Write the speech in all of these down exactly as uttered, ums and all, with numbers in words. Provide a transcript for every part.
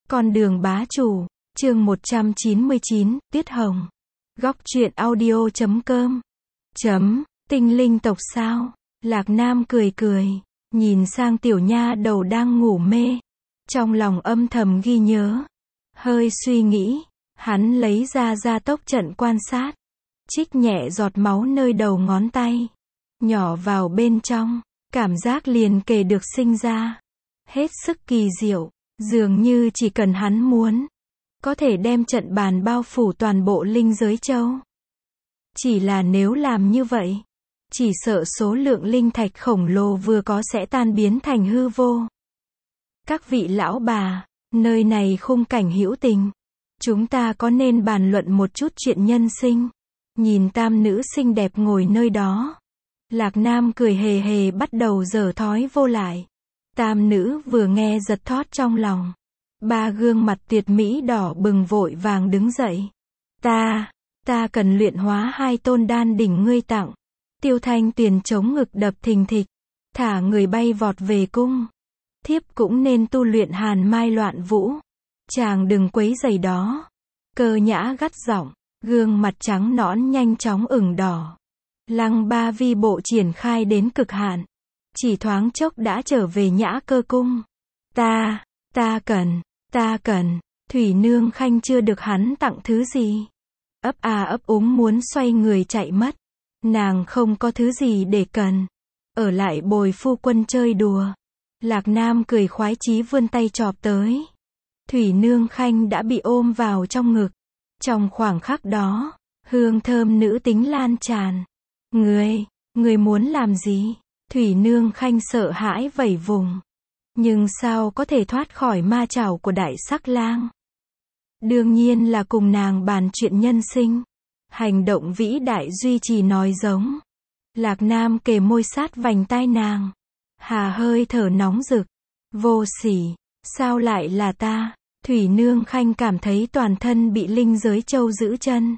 Con đường bá chủ, chương một trăm chín mươi chín, Tuyết Hồng. Góc truyện audio chấm com. Chấm, tinh linh tộc sao? Lạc Nam cười cười, nhìn sang tiểu nha đầu đang ngủ mê. Trong lòng âm thầm ghi nhớ. Hơi suy nghĩ, hắn lấy ra gia tốc trận quan sát. Trích nhẹ giọt máu nơi đầu ngón tay. Nhỏ vào bên trong, cảm giác liền kề được sinh ra. Hết sức kỳ diệu. Dường như chỉ cần hắn muốn, có thể đem trận bàn bao phủ toàn bộ linh giới châu. Chỉ là nếu làm như vậy, chỉ sợ số lượng linh thạch khổng lồ vừa có sẽ tan biến thành hư vô. Các vị lão bà, nơi này khung cảnh hữu tình. Chúng ta có nên bàn luận một chút chuyện nhân sinh? Nhìn tam nữ xinh đẹp ngồi nơi đó. Lạc Nam cười hề hề bắt đầu giở thói vô lại. Tam nữ vừa nghe giật thót trong lòng. Ba gương mặt tuyệt mỹ đỏ bừng vội vàng đứng dậy. Ta, ta cần luyện hóa hai tôn đan đỉnh ngươi tặng. Tiêu Thanh Tuyền chống ngực đập thình thịch. Thả người bay vọt về cung. Thiếp cũng nên tu luyện hàn mai loạn vũ. Chàng đừng quấy rầy đó. Cơ nhã gắt giọng, gương mặt trắng nõn nhanh chóng ửng đỏ. Lăng ba vi bộ triển khai đến cực hạn. Chỉ thoáng chốc đã trở về nhã cơ cung. Ta, ta cần, ta cần, Thủy Nương Khanh chưa được hắn tặng thứ gì. Ấp a ấp úng muốn xoay người chạy mất. Nàng không có thứ gì để cần. Ở lại bồi phu quân chơi đùa. Lạc Nam cười khoái chí vươn tay chọp tới. Thủy Nương Khanh đã bị ôm vào trong ngực. Trong khoảng khắc đó, hương thơm nữ tính lan tràn. Ngươi, ngươi muốn làm gì? Thủy Nương Khanh sợ hãi vẩy vùng. Nhưng sao có thể thoát khỏi ma chảo của đại sắc lang? Đương nhiên là cùng nàng bàn chuyện nhân sinh. Hành động vĩ đại duy trì nói giống. Lạc Nam kề môi sát vành tai nàng. Hà hơi thở nóng rực. Vô sỉ, sao lại là ta? Thủy Nương Khanh cảm thấy toàn thân bị linh giới châu giữ chân.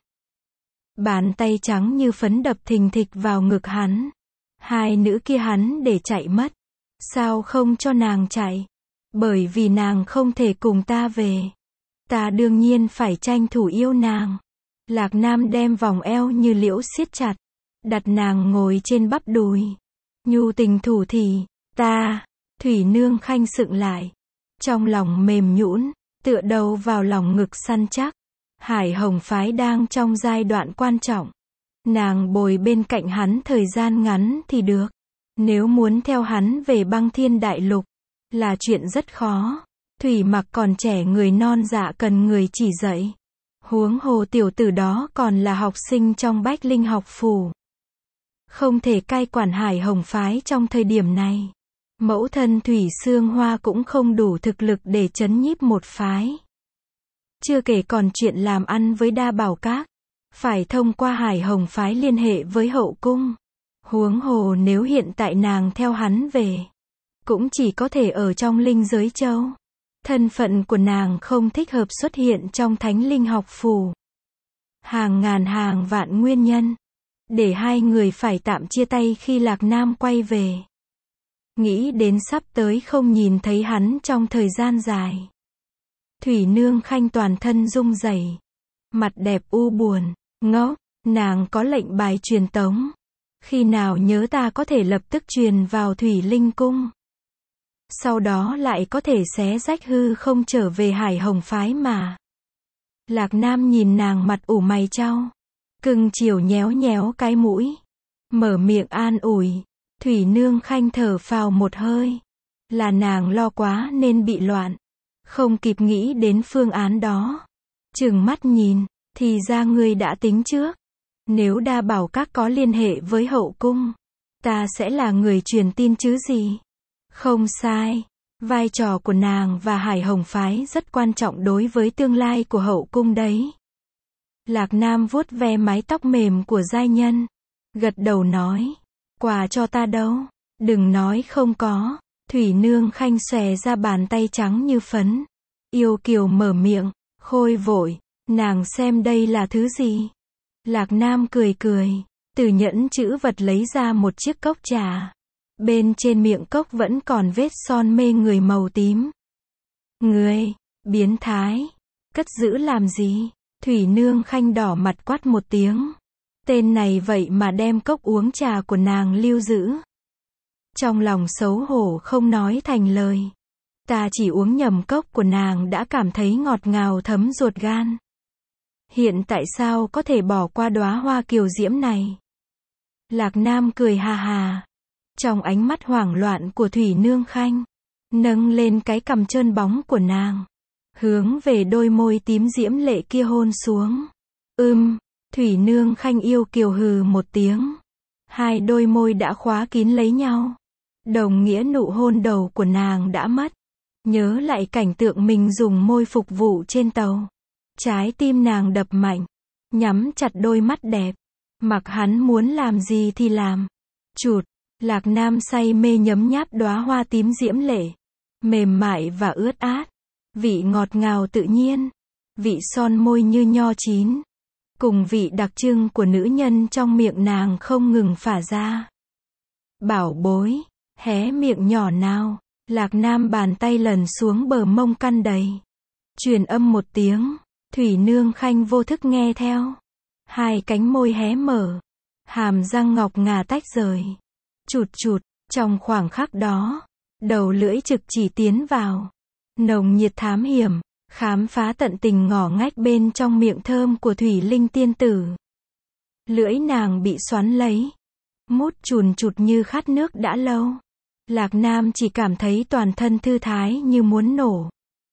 Bàn tay trắng như phấn đập thình thịch vào ngực hắn. Hai nữ kia hắn để chạy mất. Sao không cho nàng chạy? Bởi vì nàng không thể cùng ta về. Ta đương nhiên phải tranh thủ yêu nàng. Lạc Nam đem vòng eo như liễu siết chặt. Đặt nàng ngồi trên bắp đùi. Nhu tình thủ thỉ. Ta. Thủy Nương Khanh sựng lại. Trong lòng mềm nhũn, tựa đầu vào lòng ngực săn chắc. Hải Hồng phái đang trong giai đoạn quan trọng. Nàng bồi bên cạnh hắn thời gian ngắn thì được. Nếu muốn theo hắn về băng thiên đại lục, là chuyện rất khó. Thủy Mặc còn trẻ, người non dạ cần người chỉ dạy. Huống hồ tiểu tử đó còn là học sinh trong Bách Linh học phủ. Không thể cai quản Hải Hồng phái trong thời điểm này. Mẫu thân Thủy Sương Hoa cũng không đủ thực lực để trấn nhiếp một phái. Chưa kể còn chuyện làm ăn với Đa Bảo Các. Phải thông qua Hải Hồng phái liên hệ với hậu cung. Huống hồ nếu hiện tại nàng theo hắn về, cũng chỉ có thể ở trong linh giới châu. Thân phận của nàng không thích hợp xuất hiện trong thánh linh học phủ. Hàng ngàn hàng vạn nguyên nhân, để hai người phải tạm chia tay khi Lạc Nam quay về. Nghĩ đến sắp tới không nhìn thấy hắn trong thời gian dài. Thủy Nương Khanh toàn thân rung rẩy. Mặt đẹp u buồn, ngốc, nàng có lệnh bài truyền tống. Khi nào nhớ ta có thể lập tức truyền vào Thủy Linh Cung. Sau đó lại có thể xé rách hư không trở về Hải Hồng phái mà. Lạc Nam nhìn nàng mặt ủ mày chau. Cưng chiều nhéo nhéo cái mũi. Mở miệng an ủi. Thủy Nương Khanh thở phào một hơi. Là nàng lo quá nên bị loạn. Không kịp nghĩ đến phương án đó. Trừng mắt nhìn, thì ra ngươi đã tính trước. Nếu Đa Bảo Các có liên hệ với hậu cung, ta sẽ là người truyền tin chứ gì. Không sai, vai trò của nàng và Hải Hồng phái rất quan trọng đối với tương lai của hậu cung đấy. Lạc Nam vuốt ve mái tóc mềm của giai nhân, gật đầu nói, quà cho ta đâu, đừng nói không có. Thủy Nương Khanh xòe ra bàn tay trắng như phấn, yêu kiều mở miệng, khôi vội, nàng xem đây là thứ gì. Lạc Nam cười cười, từ nhẫn chữ vật lấy ra một chiếc cốc trà. Bên trên miệng cốc vẫn còn vết son mê người màu tím. Ngươi, Biến thái. Cất giữ làm gì? Thủy Nương Khanh đỏ mặt quát một tiếng. Tên này vậy mà đem cốc uống trà của nàng lưu giữ. Trong lòng xấu hổ không nói thành lời. Ta chỉ uống nhầm cốc của nàng đã cảm thấy ngọt ngào thấm ruột gan. Hiện tại sao có thể bỏ qua đóa hoa kiều diễm này? Lạc Nam cười hà hà. Trong ánh mắt hoảng loạn của Thủy Nương Khanh, nâng lên cái cằm trơn bóng của nàng, hướng về đôi môi tím diễm lệ kia hôn xuống. Ưm, Thủy Nương Khanh yêu kiều hừ một tiếng. Hai đôi môi đã khóa kín lấy nhau. Đồng nghĩa nụ hôn đầu của nàng đã mất. Nhớ lại cảnh tượng mình dùng môi phục vụ trên tàu. Trái tim nàng đập mạnh, nhắm chặt đôi mắt đẹp. Mặc hắn muốn làm gì thì làm. Chụt, Lạc Nam say mê nhấm nháp đóa hoa tím diễm lệ. Mềm mại và ướt át. Vị ngọt ngào tự nhiên. Vị son môi như nho chín. Cùng vị đặc trưng của nữ nhân trong miệng nàng không ngừng phả ra. Bảo bối, hé miệng nhỏ nào. Lạc Nam bàn tay lần xuống bờ mông căn đầy. Truyền âm một tiếng. Thủy Nương Khanh vô thức nghe theo. Hai cánh môi hé mở. Hàm răng ngọc ngà tách rời. Chụt chụt, trong khoảng khắc đó, đầu lưỡi trực chỉ tiến vào. Nồng nhiệt thám hiểm, khám phá tận tình ngỏ ngách bên trong miệng thơm của Thủy Linh tiên tử. Lưỡi nàng bị xoắn lấy. Mút chùn chụt như khát nước đã lâu. Lạc Nam chỉ cảm thấy toàn thân thư thái như muốn nổ.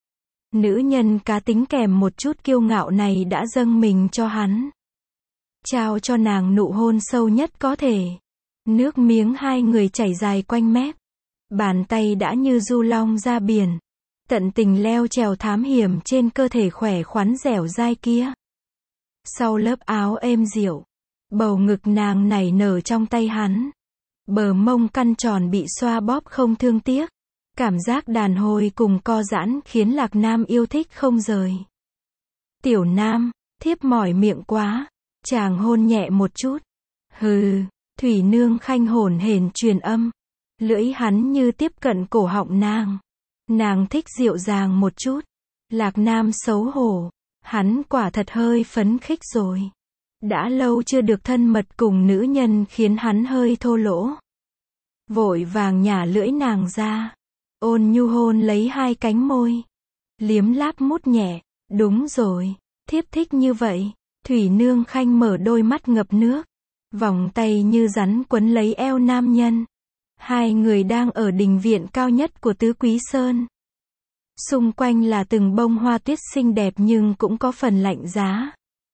Nữ nhân cá tính kèm một chút kiêu ngạo này đã dâng mình cho hắn. Trao cho nàng nụ hôn sâu nhất có thể. Nước miếng hai người chảy dài quanh mép. Bàn tay đã như du long ra biển. Tận tình leo trèo thám hiểm trên cơ thể khỏe khoắn dẻo dai kia. Sau lớp áo êm dịu, bầu ngực nàng nảy nở trong tay hắn. Bờ mông căn tròn bị xoa bóp không thương tiếc. Cảm giác đàn hồi cùng co giãn khiến Lạc Nam yêu thích không rời. Tiểu Nam, thiếp mỏi miệng quá. Chàng hôn nhẹ một chút. Hừ, Thủy Nương Khanh hổn hển truyền âm. Lưỡi hắn như tiếp cận cổ họng nàng. Nàng thích dịu dàng một chút. Lạc Nam xấu hổ. Hắn quả thật hơi phấn khích rồi. Đã lâu chưa được thân mật cùng nữ nhân khiến hắn hơi thô lỗ. Vội vàng nhả lưỡi nàng ra. Ôn nhu hôn lấy hai cánh môi. Liếm láp mút nhẹ. Đúng rồi, thiếp thích như vậy. Thủy Nương Khanh mở đôi mắt ngập nước. Vòng tay như rắn quấn lấy eo nam nhân. Hai người đang ở đình viện cao nhất của Tứ Quý Sơn. Xung quanh là từng bông hoa tuyết xinh đẹp nhưng cũng có phần lạnh giá.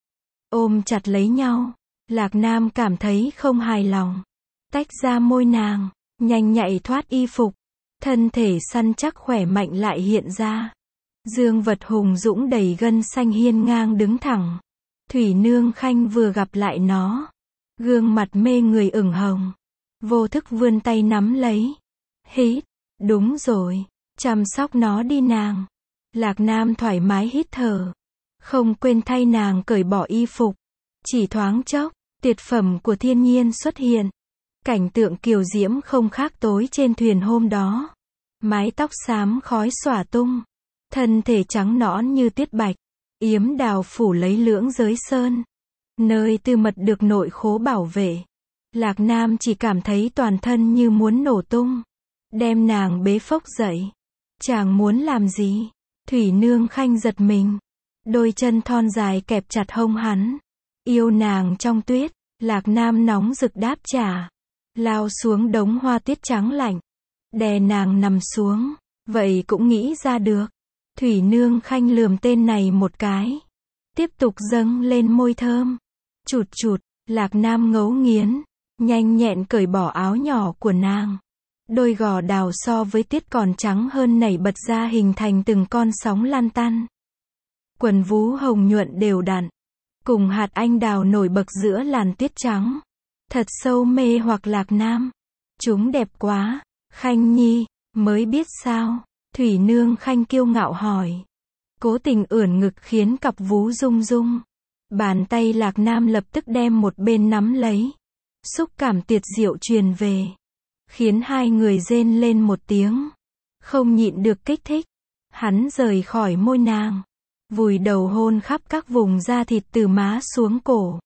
Ôm chặt lấy nhau, Lạc Nam cảm thấy không hài lòng. Tách ra môi nàng, nhanh nhạy thoát y phục. Thân thể săn chắc khỏe mạnh lại hiện ra. Dương vật hùng dũng đầy gân xanh hiên ngang đứng thẳng. Thủy Nương Khanh vừa gặp lại nó. Gương mặt mê người ửng hồng. Vô thức vươn tay nắm lấy. Hít, đúng rồi, chăm sóc nó đi nàng. Lạc Nam thoải mái hít thở. Không quên thay nàng cởi bỏ y phục. Chỉ thoáng chốc, tuyệt phẩm của thiên nhiên xuất hiện. Cảnh tượng kiều diễm không khác tối trên thuyền hôm đó. Mái tóc xám khói xõa tung. Thân thể trắng nõn như tuyết bạch. Yếm đào phủ lấy lưỡng giới sơn. Nơi tư mật được nội khố bảo vệ. Lạc Nam chỉ cảm thấy toàn thân như muốn nổ tung. Đem nàng bế phốc dậy. Chàng muốn làm gì? Thủy Nương Khanh giật mình. Đôi chân thon dài kẹp chặt hông hắn. Yêu nàng trong tuyết. Lạc Nam nóng rực đáp trả. Lao xuống đống hoa tuyết trắng lạnh. Đè nàng nằm xuống. Vậy cũng nghĩ ra được. Thủy Nương Khanh lườm tên này một cái. Tiếp tục dâng lên môi thơm. Chụt chụt, Lạc Nam ngấu nghiến. Nhanh nhẹn cởi bỏ áo nhỏ của nàng. Đôi gò đào so với tuyết còn trắng hơn nảy bật ra hình thành từng con sóng lan tăn. Quần vú hồng nhuận đều đặn. Cùng hạt anh đào nổi bật giữa làn tuyết trắng. Thật sâu mê hoặc Lạc Nam. Chúng đẹp quá. Khanh nhi, mới biết sao? Thủy Nương Khanh kiêu ngạo hỏi. Cố tình ưỡn ngực khiến cặp vú rung rung. Bàn tay Lạc Nam lập tức đem một bên nắm lấy. Xúc cảm tuyệt diệu truyền về. Khiến hai người rên lên một tiếng. Không nhịn được kích thích. Hắn rời khỏi môi nàng, vùi đầu hôn khắp các vùng da thịt từ má xuống cổ.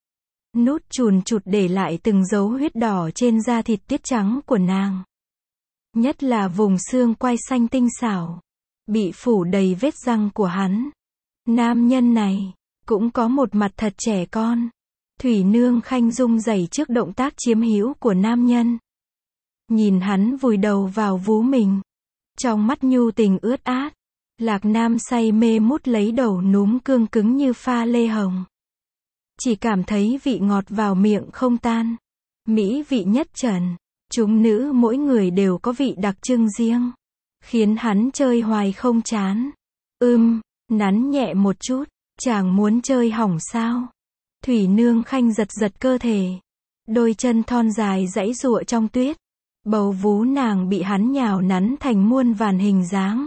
Nút chùn chụt để lại từng dấu huyết đỏ trên da thịt tiết trắng của nàng. Nhất là vùng xương quai xanh tinh xảo, bị phủ đầy vết răng của hắn. Nam nhân này, cũng có một mặt thật trẻ con. Thủy Nương Khanh rung rẩy trước động tác chiếm hữu của nam nhân. Nhìn hắn vùi đầu vào vú mình. Trong mắt nhu tình ướt át. Lạc Nam say mê mút lấy đầu núm cương cứng như pha lê hồng. Chỉ cảm thấy vị ngọt vào miệng không tan. Mỹ vị nhất trần. Chúng nữ mỗi người đều có vị đặc trưng riêng. Khiến hắn chơi hoài không chán. Ưm, nắn nhẹ một chút. Chàng muốn chơi hỏng sao? Thủy Nương Khanh giật giật cơ thể. Đôi chân thon dài giãy giụa trong tuyết. Bầu vú nàng bị hắn nhào nắn thành muôn vàn hình dáng.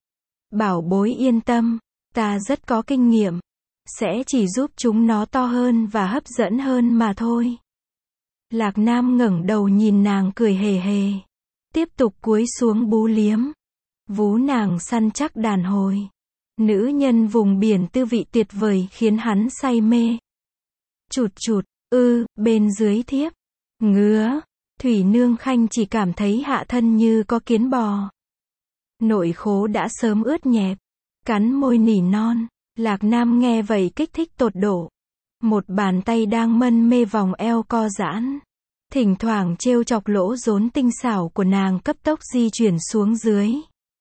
Bảo bối yên tâm, ta rất có kinh nghiệm. Sẽ chỉ giúp chúng nó to hơn và hấp dẫn hơn mà thôi. Lạc Nam ngẩng đầu nhìn nàng cười hề hề. Tiếp tục cúi xuống bú liếm. Vú nàng săn chắc đàn hồi. Nữ nhân vùng biển tư vị tuyệt vời khiến hắn say mê. Chụt chụt, ư, bên dưới thiếp. Ngứa. Thủy Nương Khanh chỉ cảm thấy hạ thân như có kiến bò. Nội khố đã sớm ướt nhẹp. Cắn môi nỉ non. Lạc Nam nghe vậy kích thích tột độ. Một bàn tay đang mân mê vòng eo co giãn. Thỉnh thoảng trêu chọc lỗ rốn tinh xảo của nàng cấp tốc di chuyển xuống dưới.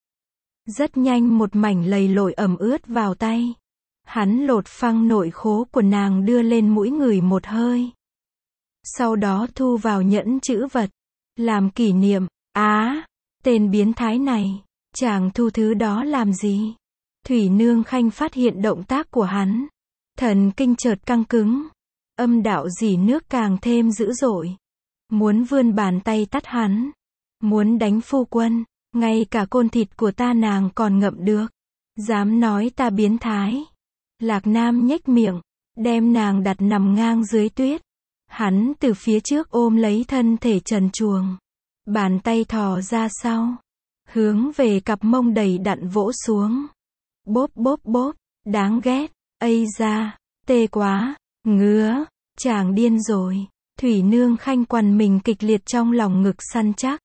Rất nhanh một mảnh lầy lội ẩm ướt vào tay. Hắn lột phăng nội khố của nàng đưa lên mũi ngửi một hơi. Sau đó thu vào nhẫn chữ vật. Làm kỷ niệm. Á, tên biến thái này. Chàng thu thứ đó làm gì? Thủy Nương Khanh phát hiện động tác của hắn. Thần kinh chợt căng cứng. Âm đạo dỉ nước càng thêm dữ dội. Muốn vươn bàn tay tắt hắn. Muốn đánh phu quân. Ngay cả côn thịt của ta nàng còn ngậm được. Dám nói ta biến thái. Lạc Nam nhếch miệng. Đem nàng đặt nằm ngang dưới tuyết. Hắn từ phía trước ôm lấy thân thể trần truồng. Bàn tay thò ra sau. Hướng về cặp mông đầy đặn vỗ xuống. Bốp bốp bốp. Đáng ghét. Ây da. Tê quá. Ngứa. Chàng điên rồi. Thủy Nương Khanh quằn mình kịch liệt trong lòng ngực săn chắc.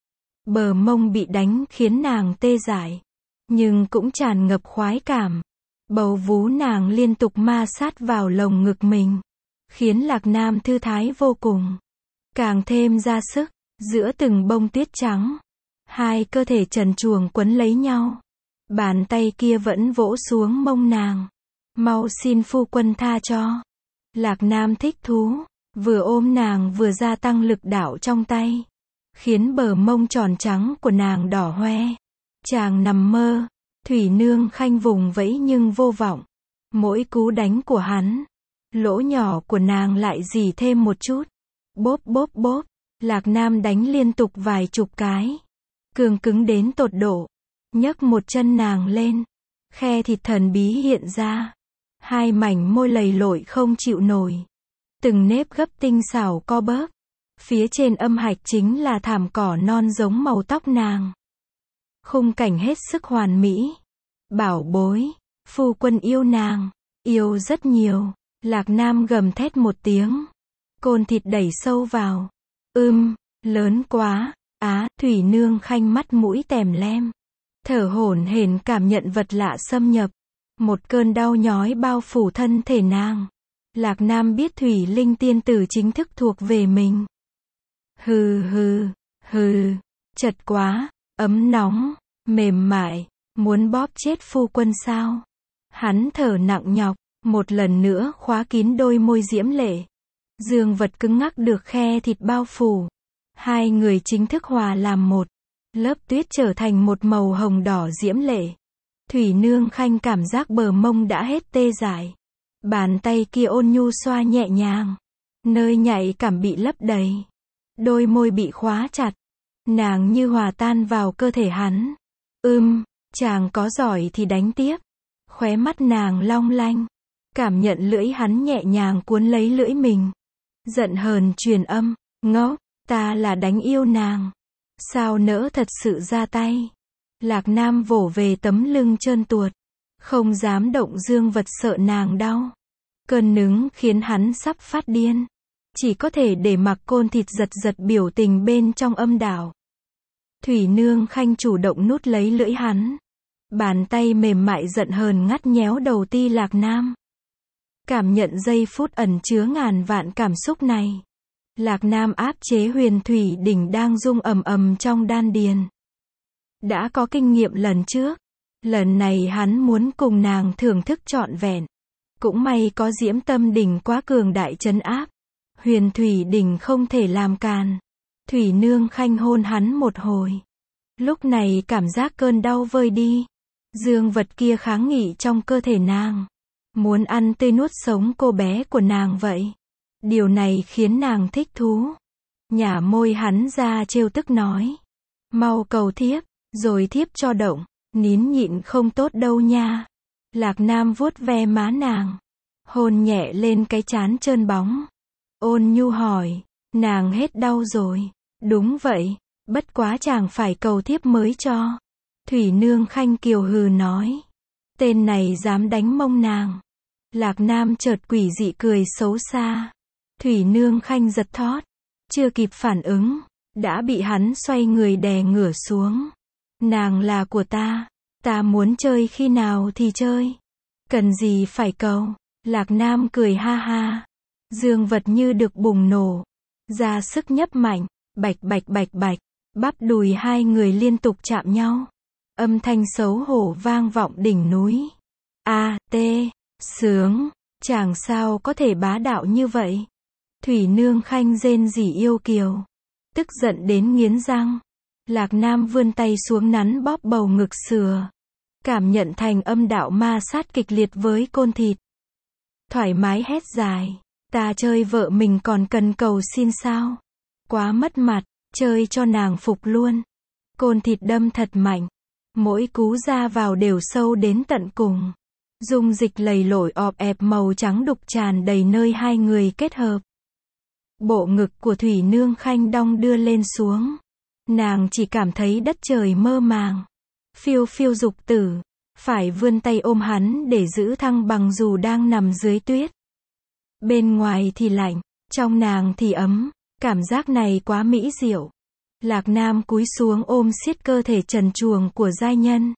Bờ mông bị đánh khiến nàng tê dại. Nhưng cũng tràn ngập khoái cảm. Bầu vú nàng liên tục ma sát vào lồng ngực mình. Khiến Lạc Nam thư thái vô cùng. Càng thêm ra sức. Giữa từng bông tuyết trắng. Hai cơ thể trần truồng quấn lấy nhau. Bàn tay kia vẫn vỗ xuống mông nàng. Mau xin phu quân tha cho. Lạc Nam thích thú. Vừa ôm nàng vừa gia tăng lực đạo trong tay. Khiến bờ mông tròn trắng của nàng đỏ hoe. Chàng nằm mơ. Thủy Nương Khanh vùng vẫy nhưng vô vọng. Mỗi cú đánh của hắn. Lỗ nhỏ của nàng lại dì thêm một chút. Bốp bốp bốp. Lạc Nam đánh liên tục vài chục cái. Cường cứng đến tột độ. Nhấc một chân nàng lên. Khe thịt thần bí hiện ra. Hai mảnh môi lầy lội không chịu nổi. Từng nếp gấp tinh xảo co bớp. Phía trên âm hạch chính là thảm cỏ non giống màu tóc nàng. Khung cảnh hết sức hoàn mỹ. Bảo bối. Phu quân yêu nàng. Yêu rất nhiều. Lạc Nam gầm thét một tiếng. Côn thịt đẩy sâu vào. Ưm, lớn quá. Á, Thủy Nương Khanh mắt mũi tèm lem. Thở hổn hển cảm nhận vật lạ xâm nhập. Một cơn đau nhói bao phủ thân thể nàng. Lạc Nam biết Thủy Linh tiên tử chính thức thuộc về mình. Hừ hừ, hừ, chật quá, ấm nóng, mềm mại, muốn bóp chết phu quân sao? Hắn thở nặng nhọc, một lần nữa khóa kín đôi môi diễm lệ. Dương vật cứng ngắc được khe thịt bao phủ. Hai người chính thức hòa làm một. Lớp tuyết trở thành một màu hồng đỏ diễm lệ. Thủy Nương Khanh cảm giác bờ mông đã hết tê dại. Bàn tay kia ôn nhu xoa nhẹ nhàng. Nơi nhạy cảm bị lấp đầy. Đôi môi bị khóa chặt. Nàng như hòa tan vào cơ thể hắn. Ưm, chàng có giỏi thì đánh tiếp. Khóe mắt nàng long lanh. Cảm nhận lưỡi hắn nhẹ nhàng cuốn lấy lưỡi mình. Giận hờn truyền âm. Ngốc, ta là đánh yêu nàng. Sao nỡ thật sự ra tay. Lạc Nam vỗ về tấm lưng trơn tuột. Không dám động Dương Vật sợ nàng đau. Cơn nứng khiến hắn sắp phát điên. Chỉ có thể để mặc Côn Thịt giật giật biểu tình bên trong âm đạo. Thủy Nương Khanh chủ động nút lấy lưỡi hắn. Bàn tay mềm mại giận hờn ngắt nhéo đầu ti Lạc Nam. Cảm nhận giây phút ẩn chứa ngàn vạn cảm xúc này. Lạc Nam áp chế Huyền Thủy Đỉnh đang rung ầm ầm trong đan điền. Đã có kinh nghiệm lần trước. Lần này hắn muốn cùng nàng thưởng thức trọn vẹn. Cũng may có Diễm Tâm Đỉnh quá cường đại trấn áp. Huyền Thủy Đỉnh không thể làm càn. Thủy Nương Khanh hôn hắn một hồi. Lúc này cảm giác cơn đau vơi đi. Dương vật kia kháng nghị trong cơ thể nàng. Muốn ăn tươi nuốt sống cô bé của nàng vậy. Điều này khiến nàng thích thú. Nhả môi hắn ra trêu tức nói. Mau cầu thiếp, rồi thiếp cho động. Nín nhịn không tốt đâu nha. Lạc Nam vuốt ve má nàng. Hôn nhẹ lên cái trán trơn bóng. Ôn nhu hỏi. Nàng hết đau rồi. Đúng vậy. Bất quá chàng phải cầu thiếp mới cho. Thủy Nương Khanh kiều hừ nói. Tên này dám đánh mông nàng. Lạc Nam chợt quỷ dị cười xấu xa. Thủy Nương Khanh giật thót. Chưa kịp phản ứng. Đã bị hắn xoay người đè ngửa xuống. Nàng là của ta. Ta muốn chơi khi nào thì chơi. Cần gì phải cầu. Lạc Nam cười ha ha. Dương vật như được bùng nổ. Ra sức nhấp mạnh. Bạch bạch bạch bạch. Bắp đùi hai người liên tục chạm nhau. Âm thanh xấu hổ vang vọng đỉnh núi. A, T, sướng. Chàng sao có thể bá đạo như vậy. Thủy Nương Khanh rên rỉ yêu kiều. Tức giận đến nghiến răng. Lạc Nam vươn tay xuống nắn bóp bầu ngực sừa. Cảm nhận thành âm đạo ma sát kịch liệt với Côn Thịt. Thoải mái hét dài. Ta chơi vợ mình còn cần cầu xin sao. Quá mất mặt. Chơi cho nàng phục luôn. Côn Thịt đâm thật mạnh. Mỗi cú ra vào đều sâu đến tận cùng. Dung dịch lầy lội ọp ẹp màu trắng đục tràn đầy nơi hai người kết hợp. Bộ ngực của Thủy Nương Khanh đong đưa lên xuống. Nàng chỉ cảm thấy đất trời mơ màng. Phiêu phiêu dục tử. Phải vươn tay ôm hắn để giữ thăng bằng dù đang nằm dưới tuyết. Bên ngoài thì lạnh, trong nàng thì ấm. Cảm giác này quá mỹ diệu. Lạc Nam cúi xuống ôm siết cơ thể trần truồng của giai nhân.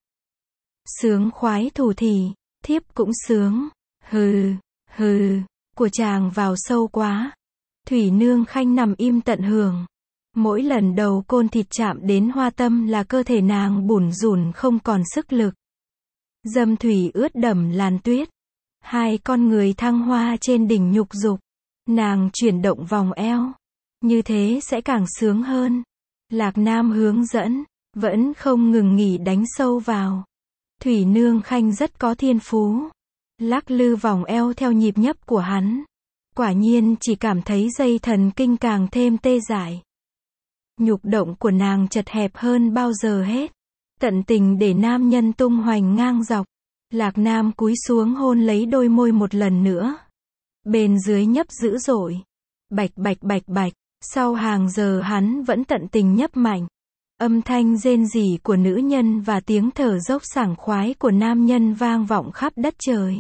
Sướng khoái thủ thỉ, thiếp cũng sướng. Hừ, hừ, của chàng vào sâu quá. Thủy Nương Khanh nằm im tận hưởng. Mỗi lần đầu Côn Thịt chạm đến hoa tâm là cơ thể nàng bủn rủn không còn sức lực. Dâm thủy ướt đẫm làn tuyết. Hai con người thăng hoa trên đỉnh nhục dục. Nàng chuyển động vòng eo. Như thế sẽ càng sướng hơn. Lạc Nam hướng dẫn. Vẫn không ngừng nghỉ đánh sâu vào. Thủy Nương Khanh rất có thiên phú. Lắc lư vòng eo theo nhịp nhấp của hắn. Quả nhiên chỉ cảm thấy dây thần kinh càng thêm tê dại. Nhục động của nàng chật hẹp hơn bao giờ hết. Tận tình để nam nhân tung hoành ngang dọc. Lạc Nam cúi xuống hôn lấy đôi môi một lần nữa. Bên dưới nhấp dữ dội. Bạch bạch bạch bạch. Sau hàng giờ hắn vẫn tận tình nhấp mạnh. Âm thanh rên rỉ của nữ nhân và tiếng thở dốc sảng khoái của nam nhân vang vọng khắp đất trời.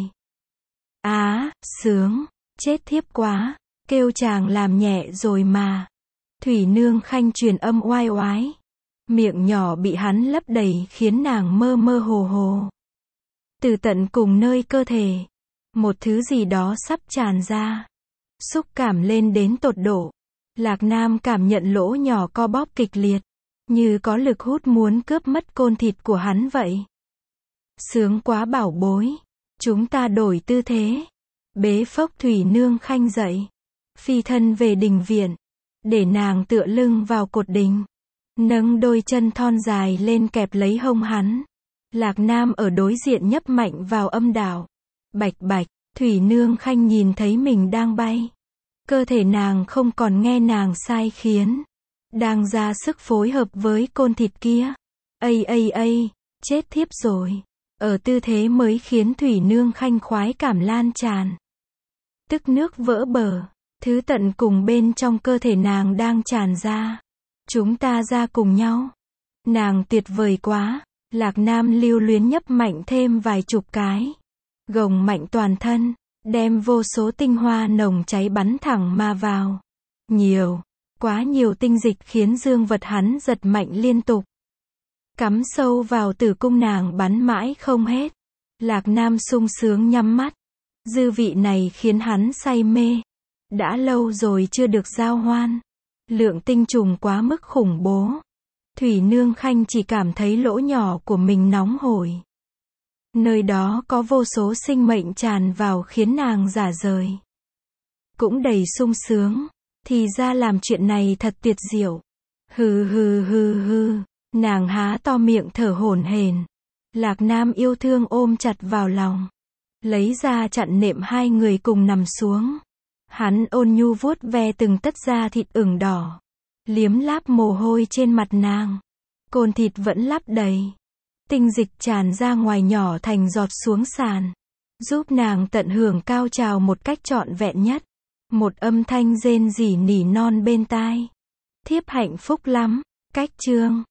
Á, sướng, chết thiếp quá, kêu chàng làm nhẹ rồi mà. Thủy Nương Khanh truyền âm oai oái. Miệng nhỏ bị hắn lấp đầy khiến nàng mơ mơ hồ hồ. Từ tận cùng nơi cơ thể, một thứ gì đó sắp tràn ra. Xúc cảm lên đến tột độ. Lạc Nam cảm nhận lỗ nhỏ co bóp kịch liệt. Như có lực hút muốn cướp mất Côn Thịt của hắn vậy. Sướng quá bảo bối. Chúng ta đổi tư thế. Bế phốc Thủy Nương Khanh dậy. Phi thân về đình viện. Để nàng tựa lưng vào cột đình. Nâng đôi chân thon dài lên kẹp lấy hông hắn. Lạc Nam ở đối diện nhấp mạnh vào âm đạo. Bạch bạch, Thủy Nương Khanh nhìn thấy mình đang bay. Cơ thể nàng không còn nghe nàng sai khiến. Đang ra sức phối hợp với Côn Thịt kia. Ây ây ây, chết thiếp rồi. Ở tư thế mới khiến Thủy Nương Khanh khoái cảm lan tràn. Tức nước vỡ bờ. Thứ tận cùng bên trong cơ thể nàng đang tràn ra. Chúng ta ra cùng nhau. Nàng tuyệt vời quá. Lạc Nam lưu luyến nhấp mạnh thêm vài chục cái. Gồng mạnh toàn thân, đem vô số tinh hoa nồng cháy bắn thẳng mà vào. Nhiều, quá nhiều tinh dịch khiến dương vật hắn giật mạnh liên tục. Cắm sâu vào tử cung nàng bắn mãi không hết. Lạc Nam sung sướng nhắm mắt. Dư vị này khiến hắn say mê. Đã lâu rồi chưa được giao hoan. Lượng tinh trùng quá mức khủng bố. Thủy Nương Khanh chỉ cảm thấy lỗ nhỏ của mình nóng hổi. Nơi đó có vô số sinh mệnh tràn vào khiến nàng rả rời. Cũng đầy sung sướng. Thì ra làm chuyện này thật tuyệt diệu. Hừ hừ hừ hừ. Nàng há to miệng thở hổn hển. Lạc Nam yêu thương ôm chặt vào lòng. Lấy ra chặn nệm hai người cùng nằm xuống. Hắn ôn nhu vuốt ve từng tấc da thịt ửng đỏ. Liếm láp mồ hôi trên mặt nàng. Cồn thịt vẫn lắp đầy. Tinh dịch tràn ra ngoài nhỏ thành giọt xuống sàn. Giúp nàng tận hưởng cao trào một cách trọn vẹn nhất. Một âm thanh rên rỉ nỉ non bên tai. Thiếp hạnh phúc lắm. Cách chương